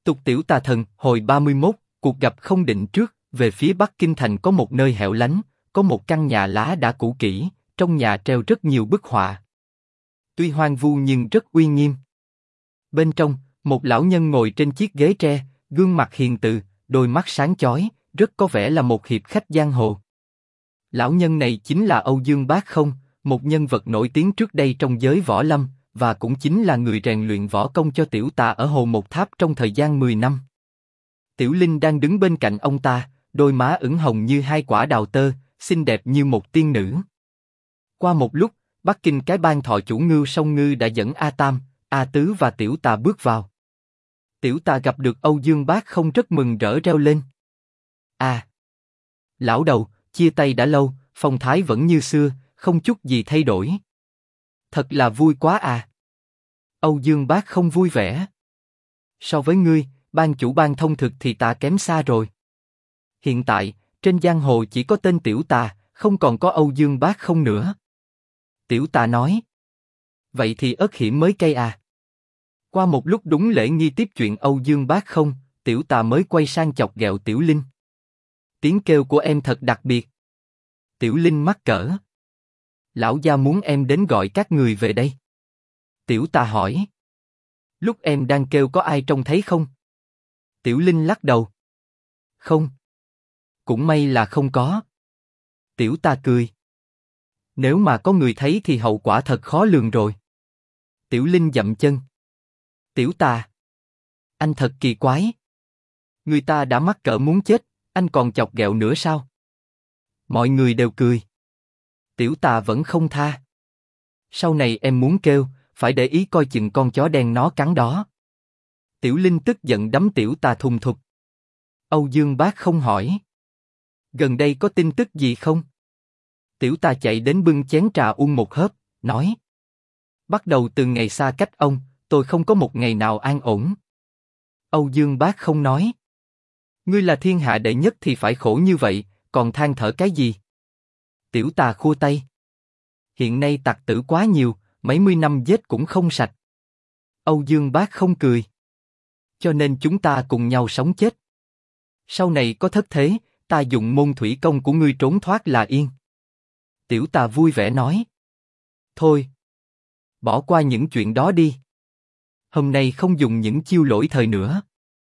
Tục tiểu tà thần, hồi 31, cuộc gặp không định trước, về phía Bắc Kinh thành có một nơi hẻo lánh, có một căn nhà lá đã cũ kỹ, trong nhà treo rất nhiều bức họa. Tuy hoang vu nhưng rất uy nghiêm. Bên trong, một lão nhân ngồi trên chiếc ghế tre, gương mặt hiền từ, đôi mắt sáng chói, rất có vẻ là một hiệp khách giang hồ. Lão nhân này chính là Âu Dương Bác Không, một nhân vật nổi tiếng trước đây trong giới võ lâm, và cũng chính là người rèn luyện võ công cho tiểu tà ở Hồ Một Tháp trong thời gian 10 năm. Tiểu Linh đang đứng bên cạnh ông ta, đôi má ửng hồng như hai quả đào tơ, xinh đẹp như một tiên nữ. Qua một lúc, Bắc Kinh cái bang thọ chủ Ngưu Song Ngư đã dẫn A Tam, A Tứ và tiểu tà bước vào. Tiểu tà gặp được Âu Dương Bác Không rất mừng rỡ reo lên. À! Lão đầu, chia tay đã lâu, phong thái vẫn như xưa, không chút gì thay đổi. Thật là vui quá à! Âu Dương Bác Không vui vẻ. So với ngươi, ban chủ ban thông thực thì ta kém xa rồi. Hiện tại, trên giang hồ chỉ có tên tiểu tà, không còn có Âu Dương Bác Không nữa. Tiểu tà nói. Vậy thì ớt hiểm mới cay à? Qua một lúc đúng lễ nghi tiếp chuyện Âu Dương Bác Không, tiểu tà mới quay sang chọc ghẹo Tiểu Linh. Tiếng kêu của em thật đặc biệt. Tiểu Linh mắc cỡ. Lão gia muốn em đến gọi các người về đây. Tiểu tà hỏi. Lúc em đang kêu có ai trông thấy không? Tiểu Linh lắc đầu. Không. Cũng may là không có. Tiểu tà cười. Nếu mà có người thấy thì hậu quả thật khó lường rồi. Tiểu Linh dậm chân. Tiểu tà. Anh thật kỳ quái. Người ta đã mắc cỡ muốn chết, anh còn chọc ghẹo nữa sao? Mọi người đều cười. Tiểu tà vẫn không tha. Sau này em muốn kêu, phải để ý coi chừng con chó đen nó cắn đó. Tiểu Linh tức giận đấm tiểu tà thùng thục. Âu Dương Bác Không hỏi. Gần đây có tin tức gì không? Tiểu tà chạy đến bưng chén trà uống một hớp, nói. Bắt đầu từ ngày xa cách ông, tôi không có một ngày nào an ổn. Âu Dương Bác Không nói. Ngươi là thiên hạ đệ nhất thì phải khổ như vậy, còn than thở cái gì? Tiểu tà khua tay. Hiện nay tặc tử quá nhiều, mấy mươi năm giết cũng không sạch. Âu Dương Bác Không cười. Cho nên chúng ta cùng nhau sống chết. Sau này có thất thế, ta dùng môn thủy công của ngươi trốn thoát là yên. Tiểu tà vui vẻ nói. Thôi. Bỏ qua những chuyện đó đi. Hôm nay không dùng những chiêu lỗi thời nữa.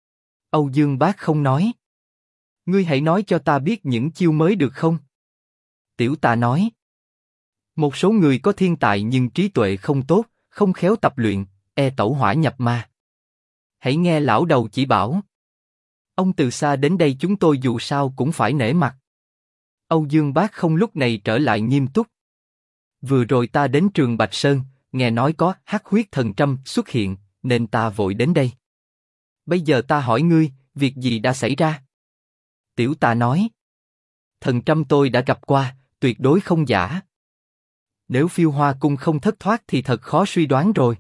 Âu Dương Bác Không nói. Ngươi hãy nói cho ta biết những chiêu mới được không? Tiểu tà nói. Một số người có thiên tài nhưng trí tuệ không tốt, không khéo tập luyện, tẩu hỏa nhập ma. Hãy nghe lão đầu chỉ bảo. Ông từ xa đến đây chúng tôi dù sao cũng phải nể mặt. Âu Dương Bác Không lúc này trở lại nghiêm túc. Vừa rồi ta đến trường Bạch Sơn, nghe nói có hắc huyết thần trâm xuất hiện, nên ta vội đến đây. Bây giờ ta hỏi ngươi, việc gì đã xảy ra? Tiểu tà nói. Thần trâm tôi đã gặp qua, tuyệt đối không giả. Nếu Phiêu Hoa Cung không thất thoát thì thật khó suy đoán rồi.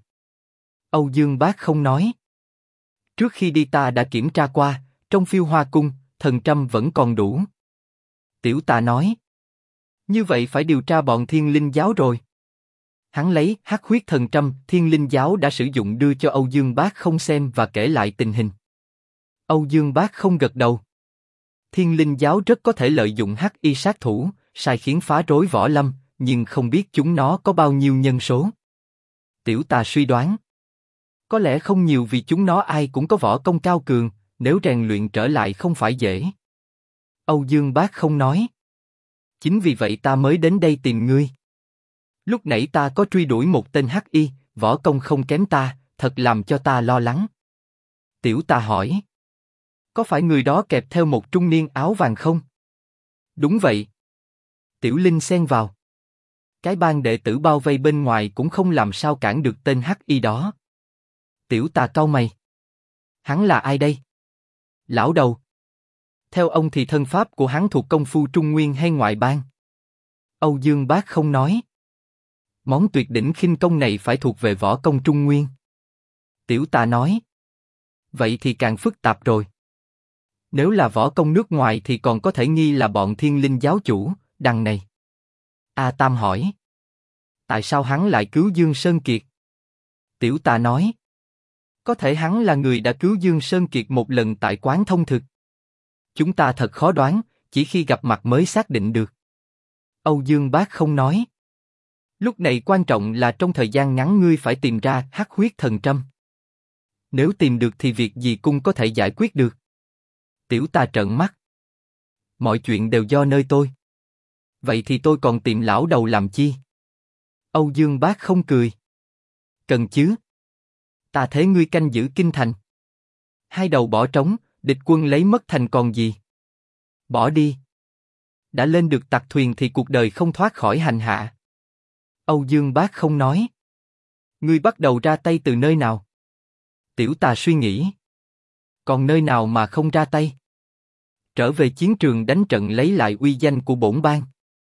Âu Dương Bác Không nói. Trước khi đi ta đã kiểm tra qua, trong Phiêu Hoa Cung, thần trâm vẫn còn đủ. Tiểu tà nói. Như vậy phải điều tra bọn Thiên Linh Giáo rồi. Hắn lấy hắc huyết thần trâm Thiên Linh Giáo đã sử dụng đưa cho Âu Dương Bác Không xem và kể lại tình hình. Âu Dương Bác Không gật đầu. Thiên Linh Giáo rất có thể lợi dụng hắc y sát thủ, sai khiến phá rối võ lâm, nhưng không biết chúng nó có bao nhiêu nhân số. Tiểu tà suy đoán. Có lẽ không nhiều vì chúng nó ai cũng có võ công cao cường, nếu rèn luyện trở lại không phải dễ. Âu Dương Bác Không nói. Chính vì vậy ta mới đến đây tìm ngươi. Lúc nãy ta có truy đuổi một tên hắc y, võ công không kém ta, thật làm cho ta lo lắng. Tiểu tà hỏi. Có phải người đó kẹp theo một trung niên áo vàng không? Đúng vậy. Tiểu Linh xen vào. Cái bang đệ tử bao vây bên ngoài cũng không làm sao cản được tên hắc y đó. Tiểu tà cau mày. Hắn là ai đây? Lão đầu. Theo ông thì thân pháp của hắn thuộc công phu Trung Nguyên hay ngoại bang? Âu Dương Bác Không nói. Món tuyệt đỉnh khinh công này phải thuộc về võ công Trung Nguyên. Tiểu tà nói. Vậy thì càng phức tạp rồi. Nếu là võ công nước ngoài thì còn có thể nghi là bọn Thiên Linh Giáo chủ, đằng này. A Tam hỏi. Tại sao hắn lại cứu Dương Sơn Kiệt? Tiểu tà nói. Có thể hắn là người đã cứu Dương Sơn Kiệt một lần tại quán thông thực. Chúng ta thật khó đoán, chỉ khi gặp mặt mới xác định được. Âu Dương Bác không nói. Lúc này quan trọng là trong thời gian ngắn ngươi phải tìm ra hắc huyết thần trâm. Nếu tìm được thì việc gì cũng có thể giải quyết được. Tiểu Tà trợn mắt. Mọi chuyện đều do nơi tôi. Vậy thì tôi còn tìm lão đầu làm chi? Âu Dương Bác không cười. Cần chứ. Ta thế ngươi canh giữ kinh thành. Hai đầu bỏ trống, địch quân lấy mất thành còn gì? Bỏ đi. Đã lên được tặc thuyền thì cuộc đời không thoát khỏi hành hạ. Âu Dương Bác không nói. Ngươi bắt đầu ra tay từ nơi nào? Tiểu Tà suy nghĩ. Còn nơi nào mà không ra tay? Trở về chiến trường đánh trận lấy lại uy danh của bổn bang.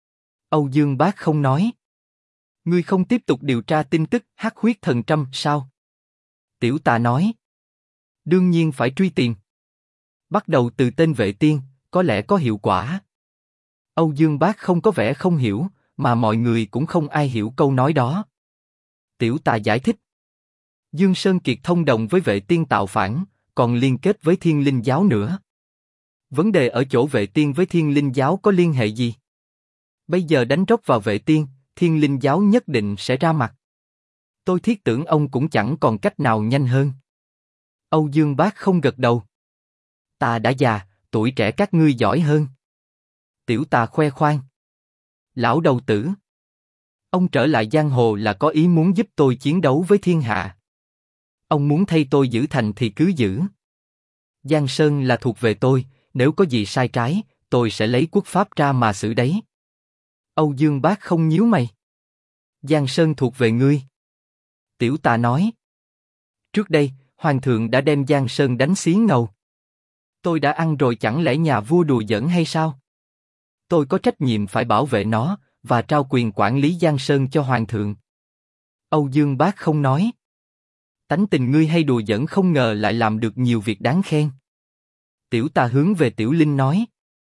Âu Dương Bác không nói. Ngươi không tiếp tục điều tra tin tức hắc huyết thần trâm sao? Tiểu Tà nói. Đương nhiên phải truy tìm. Bắt đầu từ tên Vệ Tiên, có lẽ có hiệu quả. Âu Dương Bác không có vẻ không hiểu, mà mọi người cũng không ai hiểu câu nói đó. Tiểu Tà giải thích. Dương Sơn Kiệt thông đồng với Vệ Tiên tạo phản, còn liên kết với Thiên Linh Giáo nữa. Vấn đề ở chỗ Vệ Tiên với Thiên Linh Giáo có liên hệ gì? Bây giờ đánh rốc vào Vệ Tiên, Thiên Linh Giáo nhất định sẽ ra mặt. Tôi thiết tưởng ông cũng chẳng còn cách nào nhanh hơn. Âu Dương Bác không gật đầu. Ta đã già, tuổi trẻ các ngươi giỏi hơn. Tiểu Tà khoe khoang. Lão đầu tử. Ông trở lại giang hồ là có ý muốn giúp tôi chiến đấu với thiên hạ. Ông muốn thay tôi giữ thành thì cứ giữ. Giang Sơn là thuộc về tôi, nếu có gì sai trái, tôi sẽ lấy quốc pháp ra mà xử đấy. Âu Dương Bác không nhíu mày. Giang Sơn thuộc về ngươi. Tiểu Tà nói. Trước đây, Hoàng thượng đã đem Giang Sơn đánh xiến ngầu. Tôi đã ăn rồi chẳng lẽ nhà vua đùa giỡn hay sao? Tôi có trách nhiệm phải bảo vệ nó, và trao quyền quản lý Giang Sơn cho Hoàng thượng. Âu Dương Bác không nói. Tánh tình ngươi hay đùa giỡn không ngờ lại làm được nhiều việc đáng khen. Tiểu Tà hướng về Tiểu Linh nói.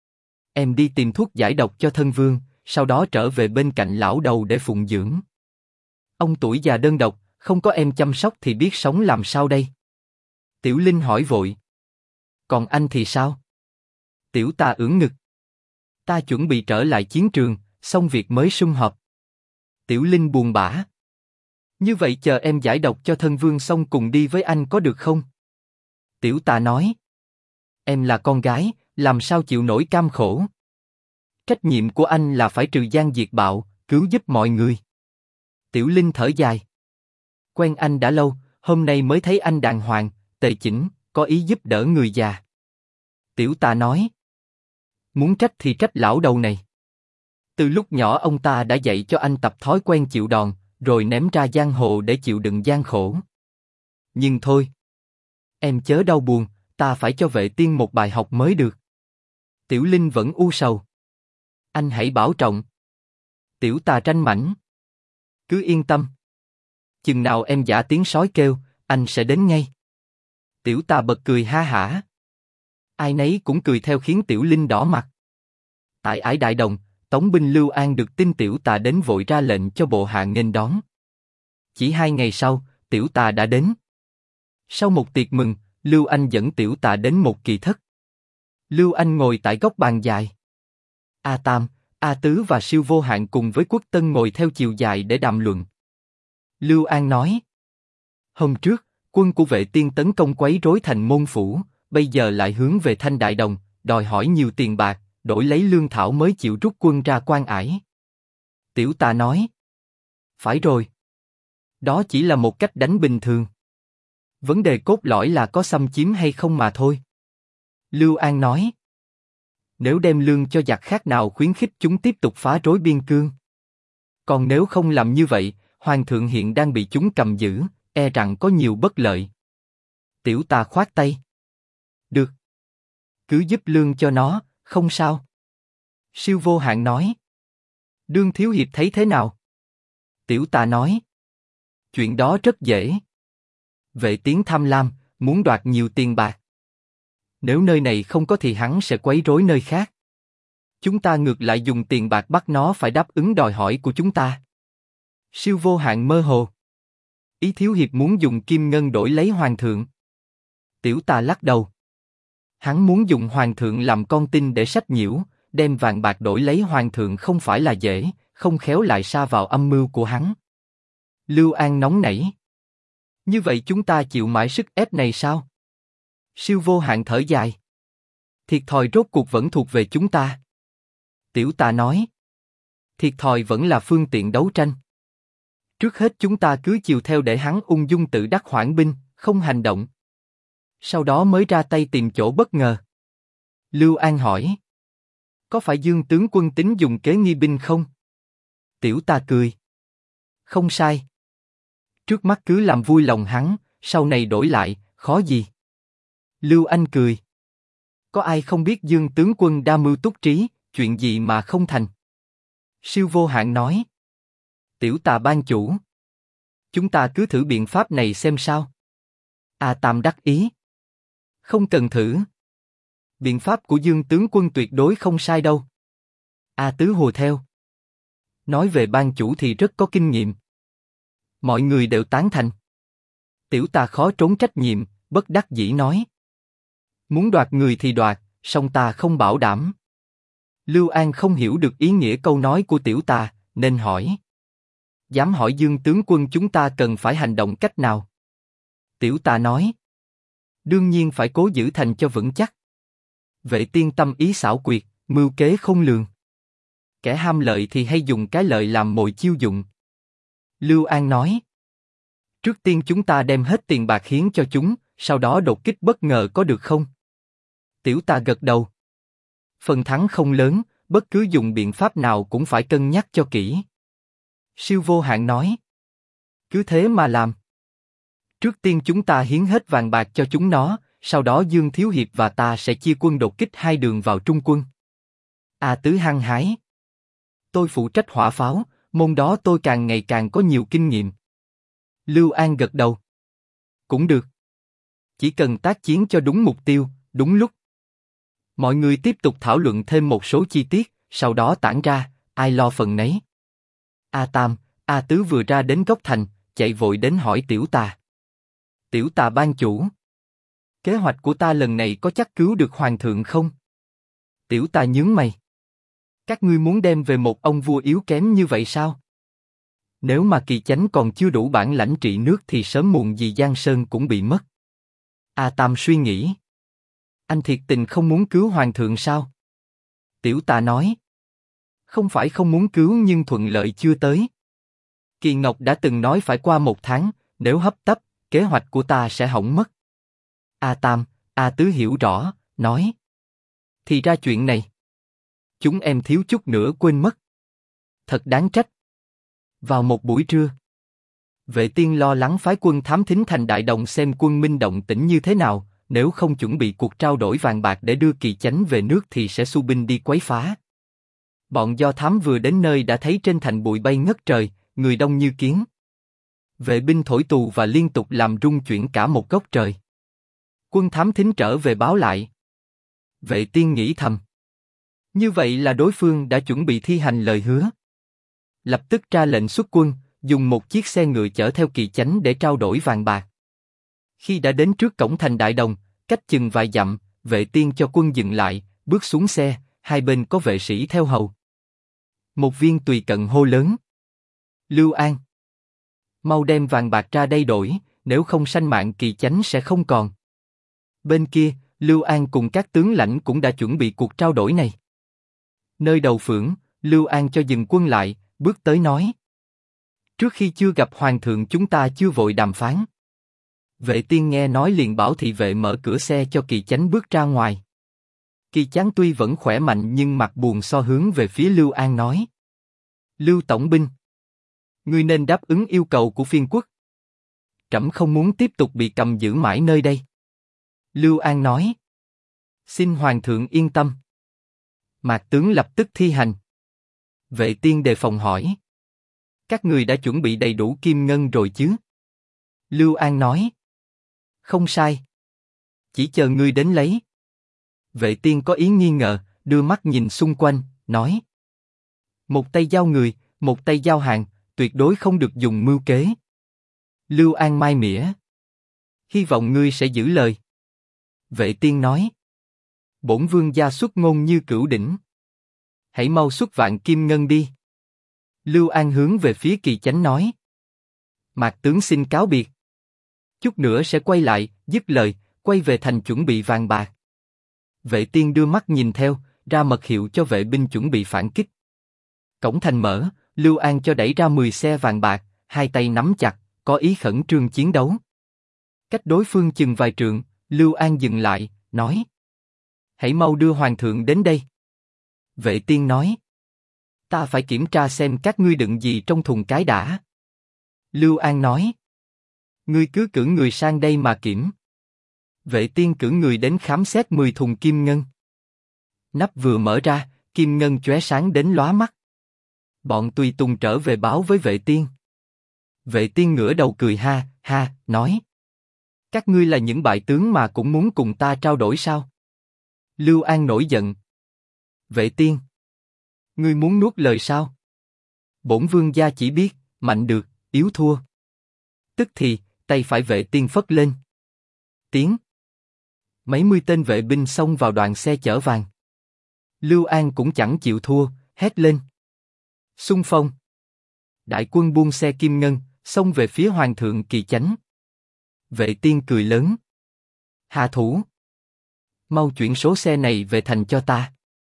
Em đi tìm thuốc giải độc cho thân vương, sau đó trở về bên cạnh lão đầu để phụng dưỡng. Ông tuổi già đơn độc, không có em chăm sóc thì biết sống làm sao đây? Tiểu Linh hỏi vội. Còn anh thì sao? Tiểu Tà ưỡn ngực. Ta chuẩn bị trở lại chiến trường, xong việc mới sum họp. Tiểu Linh buồn bã. Như vậy chờ em giải độc cho thân vương xong cùng đi với anh có được không? Tiểu Tà nói. Em là con gái, làm sao chịu nổi cam khổ? Trách nhiệm của anh là phải trừ gian diệt bạo, cứu giúp mọi người. Tiểu Linh thở dài. Quen anh đã lâu, hôm nay mới thấy anh đàng hoàng, tề chỉnh, có ý giúp đỡ người già. Tiểu Tà nói. Muốn trách thì trách lão đầu này. Từ lúc nhỏ ông ta đã dạy cho anh tập thói quen chịu đòn, rồi ném ra giang hồ để chịu đựng gian khổ. Nhưng thôi. Em chớ đau buồn, ta phải cho Vệ Tiên một bài học mới được. Tiểu Linh vẫn u sầu. Anh hãy bảo trọng. Tiểu Tà tranh mảnh. Cứ yên tâm. Chừng nào em giả tiếng sói kêu, anh sẽ đến ngay. Tiểu Tà bật cười ha hả. Ai nấy cũng cười theo khiến Tiểu Linh đỏ mặt. Tại Ải Đại Đồng, Tống binh Lưu An được tin Tiểu Tà đến vội ra lệnh cho bộ hạ nghênh đón. Chỉ 2 ngày sau, Tiểu Tà đã đến. Sau một tiệc mừng, Lưu Anh dẫn Tiểu Tà đến một kỳ thất. Lưu Anh ngồi tại góc bàn dài. A Tam, A Tứ và Siêu Vô Hạn cùng với Quốc Tân ngồi theo chiều dài để đàm luận. Lưu An nói. Hôm trước, quân của Vệ Tiên tấn công quấy rối thành Môn Phủ, bây giờ lại hướng về Thanh Đại Đồng, đòi hỏi nhiều tiền bạc, đổi lấy lương thảo mới chịu rút quân ra Quan Ải. Tiểu Tà nói. Phải rồi. Đó chỉ là một cách đánh bình thường. Vấn đề cốt lõi là có xâm chiếm hay không mà thôi. Lưu An nói. Nếu đem lương cho giặc khác nào khuyến khích chúng tiếp tục phá rối biên cương. Còn nếu không làm như vậy, Hoàng thượng hiện đang bị chúng cầm giữ, e rằng có nhiều bất lợi. Tiểu Tà khoát tay. Được. Cứ giúp lương cho nó, không sao. Siêu Vô Hạn nói. Đương thiếu hiệp thấy thế nào? Tiểu Tà nói. Chuyện đó rất dễ. Vệ Tiến tham lam, muốn đoạt nhiều tiền bạc. Nếu nơi này không có thì hắn sẽ quấy rối nơi khác. Chúng ta ngược lại dùng tiền bạc bắt nó phải đáp ứng đòi hỏi của chúng ta. Siêu Vô Hạn mơ hồ. Ý thiếu hiệp muốn dùng kim ngân đổi lấy hoàng thượng. Tiểu Tà lắc đầu. Hắn muốn dùng hoàng thượng làm con tin để sách nhiễu, đem vàng bạc đổi lấy hoàng thượng không phải là dễ, không khéo lại sa vào âm mưu của hắn. Lưu An nóng nảy. Như vậy chúng ta chịu mãi sức ép này sao? Siêu Vô Hạn thở dài. Thiệt thòi rốt cuộc vẫn thuộc về chúng ta. Tiểu Tà nói. Thiệt thòi vẫn là phương tiện đấu tranh. Trước hết chúng ta cứ chiều theo để hắn ung dung tự đắc hoãn binh, không hành động. Sau đó mới ra tay tìm chỗ bất ngờ. Lưu An hỏi. Có phải Dương tướng quân tính dùng kế nghi binh không? Tiểu Tà cười. Không sai. Trước mắt cứ làm vui lòng hắn, sau này đổi lại, khó gì. Lưu Anh cười. Có ai không biết Dương tướng quân đa mưu túc trí, chuyện gì mà không thành? Siêu Vô Hạn nói. Tiểu Tà ban chủ. Chúng ta cứ thử biện pháp này xem sao. A Tam đắc ý. Không cần thử. Biện pháp của Dương tướng quân tuyệt đối không sai đâu. A Tứ hùa theo. Nói về ban chủ thì rất có kinh nghiệm. Mọi người đều tán thành. Tiểu Tà khó trốn trách nhiệm, bất đắc dĩ nói. Muốn đoạt người thì đoạt, song ta không bảo đảm. Lưu An không hiểu được ý nghĩa câu nói của Tiểu Tà, nên hỏi. Dám hỏi Dương tướng quân chúng ta cần phải hành động cách nào? Tiểu Tà nói. Đương nhiên phải cố giữ thành cho vững chắc. Vệ tiên tâm ý xảo quyệt, mưu kế không lường. Kẻ ham lợi thì hay dùng cái lợi làm mồi chiêu dụng. Lưu An nói. Trước tiên chúng ta đem hết tiền bạc hiến cho chúng, sau đó đột kích bất ngờ có được không? Tiểu Tà gật đầu. Phần thắng không lớn, bất cứ dùng biện pháp nào cũng phải cân nhắc cho kỹ. Siêu Vô Hạn nói. Cứ thế mà làm. Trước tiên chúng ta hiến hết vàng bạc cho chúng nó, sau đó Dương Thiếu Hiệp và ta sẽ chia quân đột kích hai đường vào trung quân. A Tứ hăng hái. Tôi phụ trách hỏa pháo, môn đó tôi càng ngày càng có nhiều kinh nghiệm. Lưu An gật đầu. Cũng được. Chỉ cần tác chiến cho đúng mục tiêu, đúng lúc. Mọi người tiếp tục thảo luận thêm một số chi tiết, sau đó tản ra, ai lo phần nấy. A Tam, A Tứ vừa ra đến góc thành, chạy vội đến hỏi Tiểu Tà. Tiểu Tà ban chủ. Kế hoạch của ta lần này có chắc cứu được hoàng thượng không? Tiểu Tà nhướng mày. Các ngươi muốn đem về một ông vua yếu kém như vậy sao? Nếu mà Kỳ Chánh còn chưa đủ bản lãnh trị nước thì sớm muộn gì Giang Sơn cũng bị mất. A Tam suy nghĩ. Anh thiệt tình không muốn cứu hoàng thượng sao? Tiểu Tà nói. Không phải không muốn cứu nhưng thuận lợi chưa tới. Kỳ Ngọc đã từng nói phải qua 1 tháng, nếu hấp tấp, kế hoạch của ta sẽ hỏng mất. A Tam, A Tứ hiểu rõ, nói. Thì ra chuyện này. Chúng em thiếu chút nữa quên mất. Thật đáng trách. Vào một buổi trưa, Vệ Tiên lo lắng phái quân thám thính thành Đại Đồng xem quân Minh động tĩnh như thế nào, nếu không chuẩn bị cuộc trao đổi vàng bạc để đưa Kỳ Chánh về nước thì sẽ xu binh đi quấy phá. Bọn do thám vừa đến nơi đã thấy trên thành bụi bay ngất trời, người đông như kiến. Vệ binh thổi tù và liên tục làm rung chuyển cả một góc trời. Quân thám thính trở về báo lại. Vệ Tiên nghĩ thầm. Như vậy là đối phương đã chuẩn bị thi hành lời hứa. Lập tức ra lệnh xuất quân, dùng một chiếc xe ngựa chở theo Kỳ Chánh để trao đổi vàng bạc. Khi đã đến trước cổng thành Đại Đồng, cách chừng vài dặm, Vệ Tiên cho quân dừng lại, bước xuống xe, hai bên có vệ sĩ theo hầu. Một viên tùy cận hô lớn. Lưu An, mau đem vàng bạc ra đây đổi, nếu không sanh mạng Kỳ Chánh sẽ không còn. Bên kia, Lưu An cùng các tướng lãnh cũng đã chuẩn bị cuộc trao đổi này. Nơi đầu phưởng, Lưu An cho dừng quân lại, bước tới nói. Trước khi chưa gặp hoàng thượng chúng ta chưa vội đàm phán. Vệ Tiên nghe nói liền bảo thị vệ mở cửa xe cho Kỳ Chánh bước ra ngoài. Kỳ Chánh tuy vẫn khỏe mạnh nhưng mặt buồn so hướng về phía Lưu An nói. Lưu Tổng binh, ngươi nên đáp ứng yêu cầu của phiên quốc. Trẫm không muốn tiếp tục bị cầm giữ mãi nơi đây. Lưu An nói. Xin hoàng thượng yên tâm. Mạc tướng lập tức thi hành. Vệ Tiên đề phòng hỏi. Các người đã chuẩn bị đầy đủ kim ngân rồi chứ? Lưu An nói. Không sai. Chỉ chờ ngươi đến lấy. Vệ Tiên có ý nghi ngờ, đưa mắt nhìn xung quanh, nói. Một tay giao người, một tay giao hàng, tuyệt đối không được dùng mưu kế. Lưu An mai mỉa. Hy vọng ngươi sẽ giữ lời. Vệ Tiên nói. Bổn vương gia xuất ngôn như cửu đỉnh. Hãy mau xuất vạn kim ngân đi. Lưu An hướng về phía Kỳ Chánh nói. Mạc tướng xin cáo biệt. Chút nữa sẽ quay lại, dứt lời, quay về thành chuẩn bị vàng bạc. Vệ Tiên đưa mắt nhìn theo, ra mật hiệu cho vệ binh chuẩn bị phản kích. Cổng thành mở, Lưu An cho đẩy ra 10 xe vàng bạc, hai tay nắm chặt, có ý khẩn trương chiến đấu. Cách đối phương chừng vài trượng, Lưu An dừng lại, nói. Hãy mau đưa hoàng thượng đến đây. Vệ Tiên nói. Ta phải kiểm tra xem các ngươi đựng gì trong thùng cái đã. Lưu An nói. Ngươi cứ cử người sang đây mà kiểm. Vệ Tiên cử người đến khám xét 10 thùng kim ngân. Nắp vừa mở ra, kim ngân chóe sáng đến lóa mắt. Bọn tùy tùng trở về báo với Vệ Tiên. Vệ Tiên ngửa đầu cười ha, ha, nói. Các ngươi là những bại tướng mà cũng muốn cùng ta trao đổi sao? Lưu An nổi giận. Vệ Tiên. Ngươi muốn nuốt lời sao? Bổn vương gia chỉ biết, mạnh được, yếu thua. Tức thì, tay phải Vệ Tiên phất lên. Tiếng. Mấy mươi tên vệ binh xông vào đoàn xe chở vàng. Lưu An cũng chẳng chịu thua, hét lên. Xung phong. Đại quân buông xe kim ngân, xông về phía hoàng thượng Kỳ Chánh. Vệ Tiên cười lớn. Hạ thủ. Mau chuyển số xe này về thành cho ta.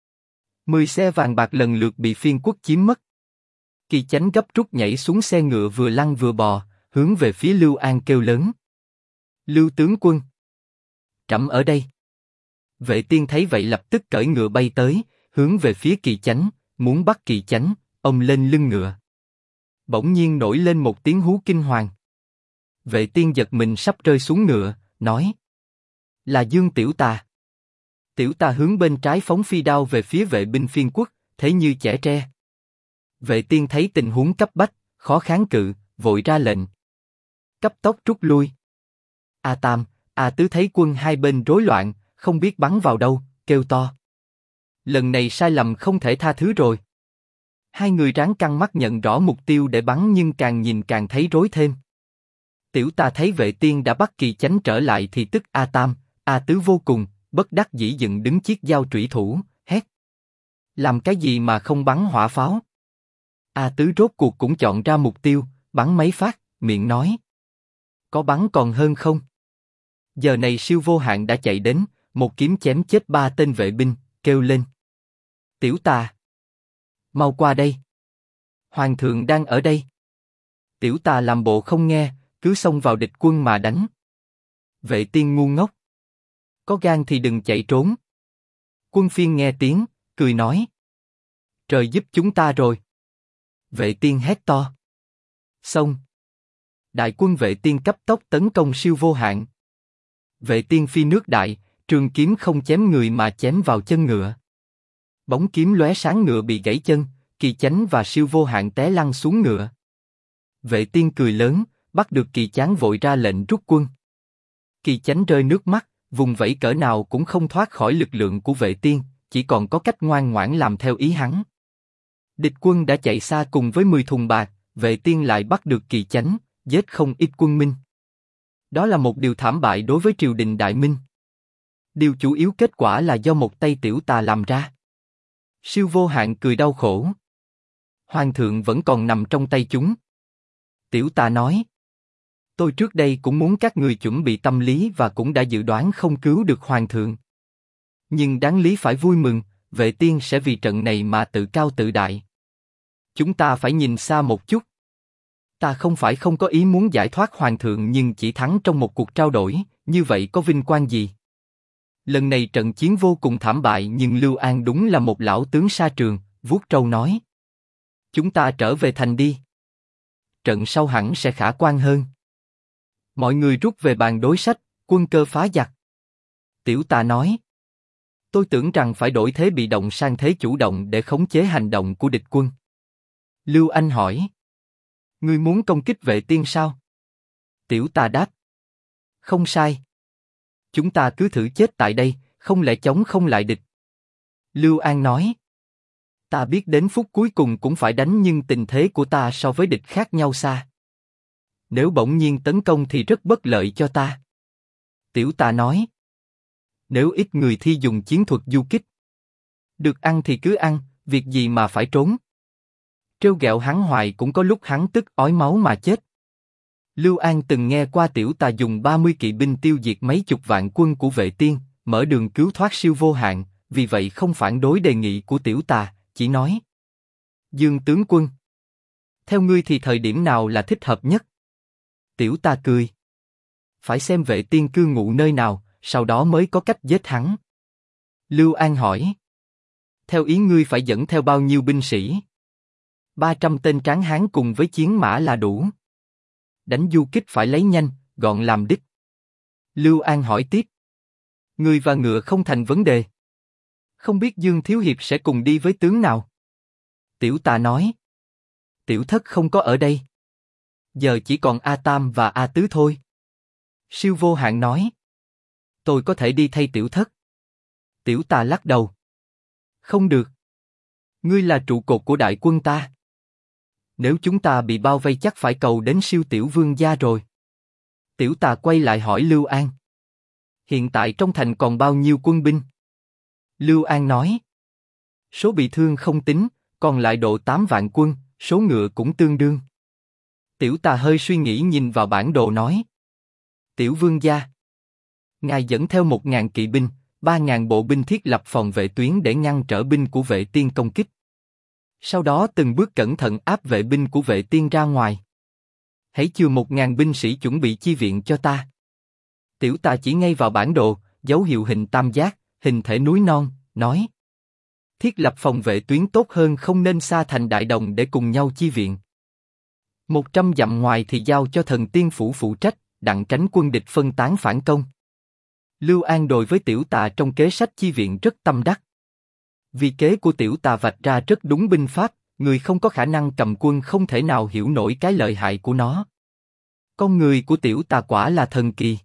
10 xe vàng bạc lần lượt bị phiên quốc chiếm mất. Kỳ Chánh gấp rút nhảy xuống xe ngựa vừa lăn vừa bò, hướng về phía Lưu An kêu lớn. Lưu tướng quân. Trẫm ở đây. Vệ Tiên thấy vậy lập tức cởi ngựa bay tới, hướng về phía Kỳ Chánh, muốn bắt Kỳ Chánh, ông lên lưng ngựa. Bỗng nhiên nổi lên một tiếng hú kinh hoàng. Vệ Tiên giật mình sắp rơi xuống ngựa, nói. Là Dương Tiểu Tà. Tiểu Tà hướng bên trái phóng phi đao về phía vệ binh phiên quốc, thế như chẻ tre. Vệ Tiên thấy tình huống cấp bách, khó kháng cự, vội ra lệnh. Cấp tốc rút lui. A Tam, A Tứ thấy quân hai bên rối loạn, không biết bắn vào đâu, kêu to. Lần này sai lầm không thể tha thứ rồi. Hai người ráng căng mắt nhận rõ mục tiêu để bắn nhưng càng nhìn càng thấy rối thêm. Tiểu Tà thấy Vệ Tiên đã bắt Kỳ Chánh trở lại thì tức A Tam, A Tứ vô cùng, bất đắc dĩ dựng đứng chiếc dao trủy thủ, hét. Làm cái gì mà không bắn hỏa pháo? A Tứ rốt cuộc cũng chọn ra mục tiêu, bắn mấy phát, miệng nói. Có bắn còn hơn không? Giờ này Siêu Vô Hạn đã chạy đến, một kiếm chém chết 3 tên vệ binh, kêu lên. Tiểu Tà. Mau qua đây. Hoàng thượng đang ở đây. Tiểu Tà làm bộ không nghe, cứ xông vào địch quân mà đánh. Vệ Tiên ngu ngốc. Có gan thì đừng chạy trốn. Quân phiên nghe tiếng, cười nói. Trời giúp chúng ta rồi. Vệ Tiên hét to. Xông. Đại quân Vệ Tiên cấp tốc tấn công Siêu Vô Hạn. Vệ Tiên phi nước đại, trường kiếm không chém người mà chém vào chân ngựa. Bóng kiếm lóe sáng, ngựa bị gãy chân, Kỳ Chánh và Siêu Vô Hạn té lăn xuống ngựa. Vệ Tiên cười lớn, bắt được Kỳ Chánh vội ra lệnh rút quân. Kỳ Chánh rơi nước mắt, vùng vẫy cỡ nào cũng không thoát khỏi lực lượng của Vệ Tiên, chỉ còn có cách ngoan ngoãn làm theo ý hắn. Địch quân đã chạy xa cùng với 10 thùng bạc, Vệ Tiên lại bắt được Kỳ Chánh, giết không ít quân Minh. Đó là một điều thảm bại đối với triều đình Đại Minh. Điều chủ yếu kết quả là do một tay Tiểu Tà làm ra. Siêu Vô Hạn cười đau khổ. Hoàng thượng vẫn còn nằm trong tay chúng. Tiểu Tà nói. Tôi trước đây cũng muốn các người chuẩn bị tâm lý và cũng đã dự đoán không cứu được Hoàng thượng. Nhưng đáng lý phải vui mừng, Vệ Tiên sẽ vì trận này mà tự cao tự đại. Chúng ta phải nhìn xa một chút. Ta không phải không có ý muốn giải thoát Hoàng thượng nhưng chỉ thắng trong một cuộc trao đổi, như vậy có vinh quang gì? Lần này trận chiến vô cùng thảm bại nhưng Lưu An đúng là một lão tướng sa trường, vuốt râu nói. Chúng ta trở về thành đi. Trận sau hẳn sẽ khả quan hơn. Mọi người rút về bàn đối sách, quân cơ phá giặc. Tiểu Tà nói. Tôi tưởng rằng phải đổi thế bị động sang thế chủ động để khống chế hành động của địch quân. Lưu Anh hỏi. Ngươi muốn công kích Vệ Tiên sao? Tiểu Tà đáp. Không sai. Chúng ta cứ thử chết tại đây, không lẽ chống không lại địch. Lưu An nói. Ta biết đến phút cuối cùng cũng phải đánh nhưng tình thế của ta so với địch khác nhau xa. Nếu bỗng nhiên tấn công thì rất bất lợi cho ta. Tiểu Tà nói. Nếu ít người thi dùng chiến thuật du kích. Được ăn thì cứ ăn, việc gì mà phải trốn. Trêu ghẹo hắn hoài cũng có lúc hắn tức ói máu mà chết. Lưu An từng nghe qua Tiểu Tà dùng 30 kỵ binh tiêu diệt mấy chục vạn quân của Vệ Tiên, mở đường cứu thoát Siêu Vô Hạn, vì vậy không phản đối đề nghị của Tiểu Tà, chỉ nói. Dương tướng quân, theo ngươi thì thời điểm nào là thích hợp nhất? Tiểu Tà cười. Phải xem Vệ Tiên cư ngụ nơi nào, sau đó mới có cách giết hắn. Lưu An hỏi. Theo ý ngươi phải dẫn theo bao nhiêu binh sĩ? 300 tên tráng hán cùng với chiến mã là đủ. Đánh du kích phải lấy nhanh, gọn làm đích. Lưu An hỏi tiếp. Người và ngựa không thành vấn đề. Không biết Dương Thiếu Hiệp sẽ cùng đi với tướng nào? Tiểu Tà nói. Tiểu Thất không có ở đây. Giờ chỉ còn A Tam và A Tứ thôi. Siêu Vô Hạn nói. Tôi có thể đi thay Tiểu Thất. Tiểu Tà lắc đầu. Không được. Ngươi là trụ cột của đại quân ta. Nếu chúng ta bị bao vây chắc phải cầu đến Siêu Tiểu Vương gia rồi. Tiểu Tà quay lại hỏi Lưu An. Hiện tại trong thành còn bao nhiêu quân binh? Lưu An nói. Số bị thương không tính, còn lại độ 8 vạn quân, số ngựa cũng tương đương. Tiểu Tà hơi suy nghĩ nhìn vào bản đồ nói. Tiểu Vương gia. Ngài dẫn theo 1000 kỵ binh, 3000 bộ binh thiết lập phòng vệ tuyến để ngăn trở binh của Vệ Tiên công kích. Sau đó từng bước cẩn thận áp vệ binh của Vệ Tiên ra ngoài. Hãy chừa 1000 binh sĩ chuẩn bị chi viện cho ta. Tiểu Tà chỉ ngay vào bản đồ, dấu hiệu hình tam giác, hình thể núi non, nói. Thiết lập phòng vệ tuyến tốt hơn không nên xa thành đại đồng để cùng nhau chi viện. 100 dặm ngoài thì giao cho thần tiên phủ phụ trách, đặng tránh quân địch phân tán phản công. Lưu An đối với Tiểu Tà trong kế sách chi viện rất tâm đắc. Vì kế của Tiểu Tà vạch ra rất đúng binh pháp, người không có khả năng cầm quân không thể nào hiểu nổi cái lợi hại của nó. Con người của Tiểu Tà quả là thần kỳ.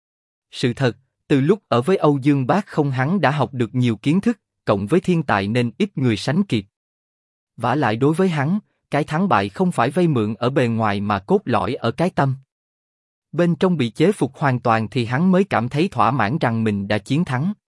Sự thật, từ lúc ở với Âu Dương Bác không hắn đã học được nhiều kiến thức, cộng với thiên tài nên ít người sánh kịp. Vả lại đối với hắn, cái thắng bại không phải vay mượn ở bề ngoài mà cốt lõi ở cái tâm. Bên trong bị chế phục hoàn toàn thì hắn mới cảm thấy thỏa mãn rằng mình đã chiến thắng.